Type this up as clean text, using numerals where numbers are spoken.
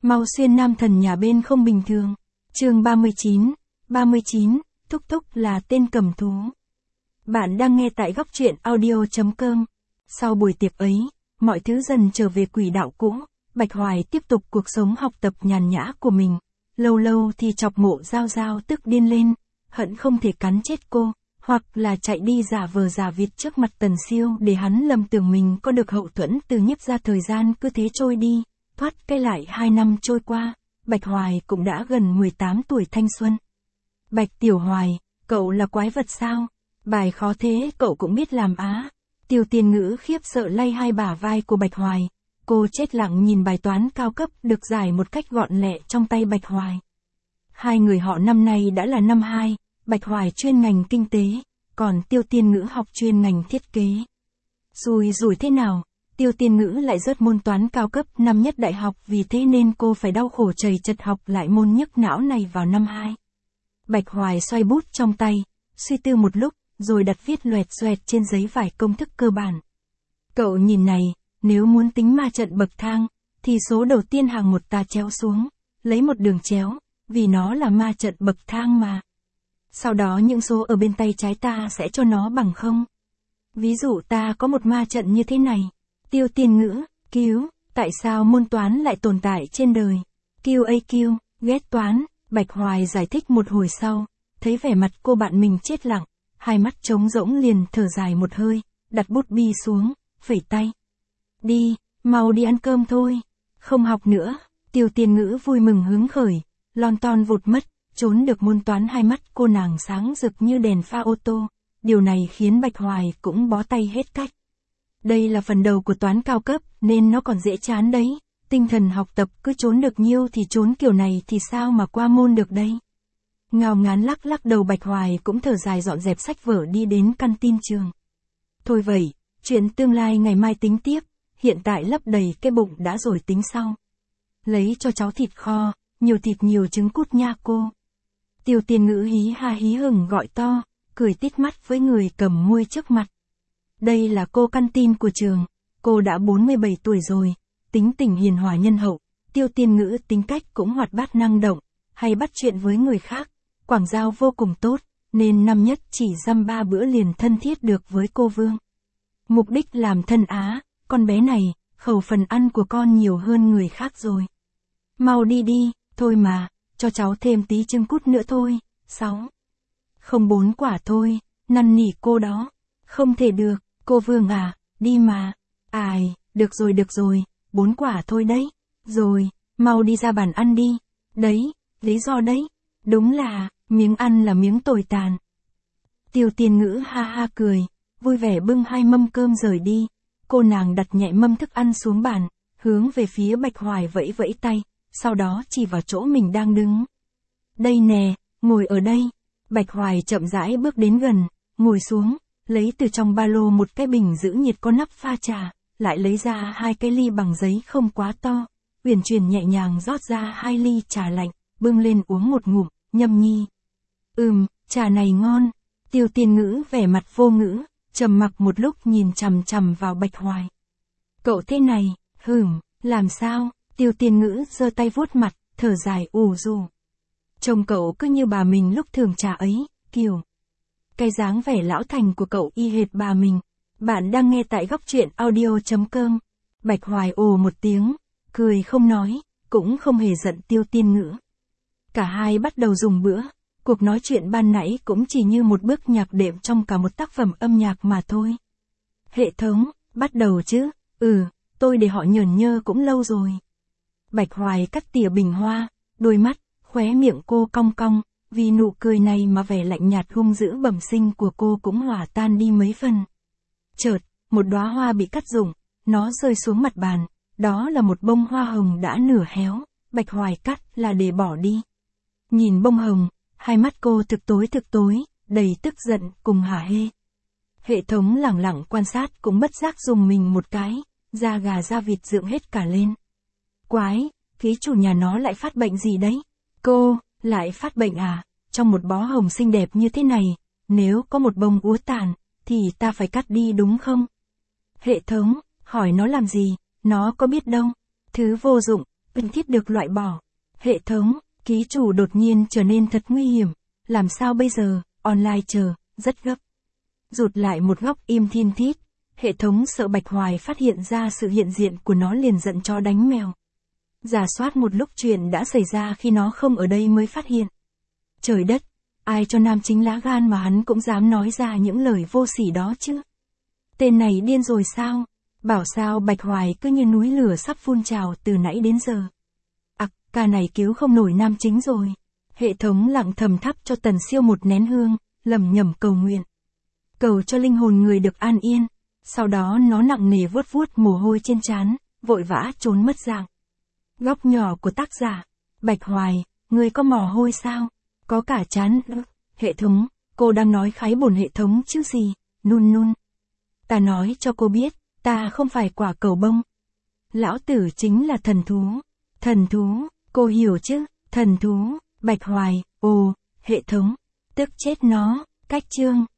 Mau xuyên nam thần nhà bên không bình thường. Chương 39, Thúc Thúc là tên cầm thú. Bạn đang nghe tại góc truyện audio.com. Sau buổi tiệc ấy, mọi thứ dần trở về quỹ đạo cũ, Bạch Hoài tiếp tục cuộc sống học tập nhàn nhã của mình. Lâu lâu thì chọc Mộ Giao Giao tức điên lên, hận không thể cắn chết cô, hoặc là chạy đi giả vờ giả vịt trước mặt Tần Siêu để hắn lầm tưởng mình có được hậu thuẫn từ Nhiếp gia. Thời gian cứ thế trôi đi, thoát cái lại 2 năm trôi qua, Bạch Hoài cũng đã gần 18 tuổi thanh xuân. Bạch Tiểu Hoài, cậu là quái vật sao? Bài khó thế cậu cũng biết làm á. Tiêu Tiên Ngữ khiếp sợ lay hai bả vai của Bạch Hoài. Cô chết lặng nhìn bài toán cao cấp được giải một cách gọn lẹ trong tay Bạch Hoài. Hai người họ năm nay đã là năm 2, Bạch Hoài chuyên ngành kinh tế, còn Tiêu Tiên Ngữ học chuyên ngành thiết kế. Rủi thế nào, Tiêu Tiên Ngữ lại rớt môn toán cao cấp năm nhất đại học, vì thế nên cô phải đau khổ chầy chật học lại môn nhức não này vào năm 2. Bạch Hoài xoay bút trong tay, suy tư một lúc, rồi đặt viết loẹt xoẹt trên giấy vài công thức cơ bản. Cậu nhìn này, nếu muốn tính ma trận bậc thang, thì số đầu tiên hàng một ta chéo xuống, lấy một đường chéo, vì nó là ma trận bậc thang mà. Sau đó những số ở bên tay trái ta sẽ cho nó bằng 0. Ví dụ ta có một ma trận như thế này. Tiêu Tiên Ngữ, cứu, tại sao môn toán lại tồn tại trên đời? QAQ, ghét toán. Bạch Hoài giải thích một hồi sau, thấy vẻ mặt cô bạn mình chết lặng, hai mắt trống rỗng liền thở dài một hơi, đặt bút bi xuống, phẩy tay. Đi, mau đi ăn cơm thôi, không học nữa. Tiêu Tiên Ngữ vui mừng hứng khởi, lon ton vụt mất, trốn được môn toán. Hai mắt cô nàng sáng rực như đèn pha ô tô, điều này khiến Bạch Hoài cũng bó tay hết cách. Đây là phần đầu của toán cao cấp nên nó còn dễ chán đấy, tinh thần học tập cứ trốn được nhiêu thì trốn kiểu này thì sao mà qua môn được đây. Ngao ngán lắc đầu, Bạch Hoài cũng thở dài dọn dẹp sách vở đi đến căn tin trường. Thôi vậy, chuyện tương lai ngày mai tính tiếp, hiện tại lấp đầy cái bụng đã rồi tính sau. Lấy cho cháu thịt kho, nhiều thịt nhiều trứng cút nha cô. Tiêu Tiên Ngữ hí ha hí hửng gọi to, cười tít mắt với người cầm muôi trước mặt. Đây là cô căn tin của trường, cô đã 47 tuổi rồi, tính tình hiền hòa nhân hậu. Tiêu Tiên Ngữ tính cách cũng hoạt bát năng động, hay bắt chuyện với người khác, quảng giao vô cùng tốt, nên năm nhất chỉ dăm 3 bữa liền thân thiết được với cô Vương. Mục đích làm thân á, con bé này, khẩu phần ăn của con nhiều hơn người khác rồi. Mau đi đi, thôi mà, cho cháu thêm tí trứng cút nữa thôi. 6. Không 4 quả thôi, năn nỉ cô đó. Không thể được, cô Vương à, đi mà. Ai, được rồi, 4 quả thôi đấy. Rồi, mau đi ra bàn ăn đi. Đấy, lý do đấy. Đúng là, miếng ăn là miếng tồi tàn. Tiêu Tiên Ngữ ha ha cười, vui vẻ bưng 2 mâm cơm rời đi. Cô nàng đặt nhẹ mâm thức ăn xuống bàn, hướng về phía Bạch Hoài vẫy vẫy tay, sau đó chỉ vào chỗ mình đang đứng. Đây nè, ngồi ở đây. Bạch Hoài chậm rãi bước đến gần, ngồi xuống, lấy từ trong ba lô một cái bình giữ nhiệt có nắp pha trà, lại lấy ra 2 cái ly bằng giấy không quá to, uyển chuyển nhẹ nhàng rót ra 2 ly trà lạnh, bưng lên uống một ngụm, nhâm nhi. Trà này ngon. Tiêu Tiên Ngữ vẻ mặt vô ngữ, trầm mặc một lúc nhìn chằm chằm vào Bạch Hoài. Cậu thế này, làm sao? Tiêu Tiên Ngữ giơ tay vuốt mặt, thở dài ù rù. Trông cậu cứ như bà mình lúc thường trà ấy, kiểu. Cái dáng vẻ lão thành của cậu y hệt bà mình. Bạn đang nghe tại góc truyện audio.com. Bạch Hoài ồ một tiếng, cười không nói, cũng không hề giận Tiêu Tiên Ngữ. Cả hai bắt đầu dùng bữa, cuộc nói chuyện ban nãy cũng chỉ như một bước nhạc đệm trong cả một tác phẩm âm nhạc mà thôi. Hệ thống, bắt đầu chứ? Tôi để họ nhởn nhơ cũng lâu rồi. Bạch Hoài cắt tỉa bình hoa, đôi mắt, khóe miệng cô cong cong, vì nụ cười này mà vẻ lạnh nhạt hung dữ bẩm sinh của cô cũng hòa tan đi mấy phần. Chợt, một đóa hoa bị cắt rụng, nó rơi xuống mặt bàn, đó là một bông hoa hồng đã nửa héo, Bạch Hoài cắt là để bỏ đi. Nhìn bông hồng, hai mắt cô thực tối, đầy tức giận cùng hả hê. Hệ thống lẳng lặng quan sát cũng bất giác dùng mình một cái, da gà da vịt dựng hết cả lên. Quái, ký chủ nhà nó lại phát bệnh gì đấy? Cô, lại phát bệnh à? Trong một bó hồng xinh đẹp như thế này, nếu có một bông úa tàn, thì ta phải cắt đi đúng không? Hệ thống, hỏi nó làm gì, nó có biết đâu. Thứ vô dụng, thiết được loại bỏ. Hệ thống, ký chủ đột nhiên trở nên thật nguy hiểm. Làm sao bây giờ, online chờ, rất gấp. Rụt lại một góc im thin thít. Hệ thống sợ Bạch Hoài phát hiện ra sự hiện diện của nó liền giận chó đánh mèo. Rà soát một lúc chuyện đã xảy ra khi nó không ở đây mới phát hiện. Trời đất, ai cho nam chính lá gan mà hắn cũng dám nói ra những lời vô sỉ đó chứ. Tên này điên rồi sao? Bảo sao Bạch Hoài cứ như núi lửa sắp phun trào từ nãy đến giờ. Ca này cứu không nổi nam chính rồi. Hệ thống lặng thầm thắp cho Tần Siêu một nén hương, lẩm nhẩm cầu nguyện. Cầu cho linh hồn người được an yên. Sau đó nó nặng nề vuốt vuốt mồ hôi trên trán, vội vã trốn mất dạng. Góc nhỏ của tác giả. Bạch Hoài, người có mồ hôi sao? Có cả trán. Hệ thống, cô đang nói khái bổn hệ thống chứ gì? Nun nun. Ta nói cho cô biết, ta không phải quả cầu bông. Lão tử chính là thần thú. Thần thú, cô hiểu chứ? Thần thú, Bạch Hoài, ồ, hệ thống. Tức chết nó, cách chương.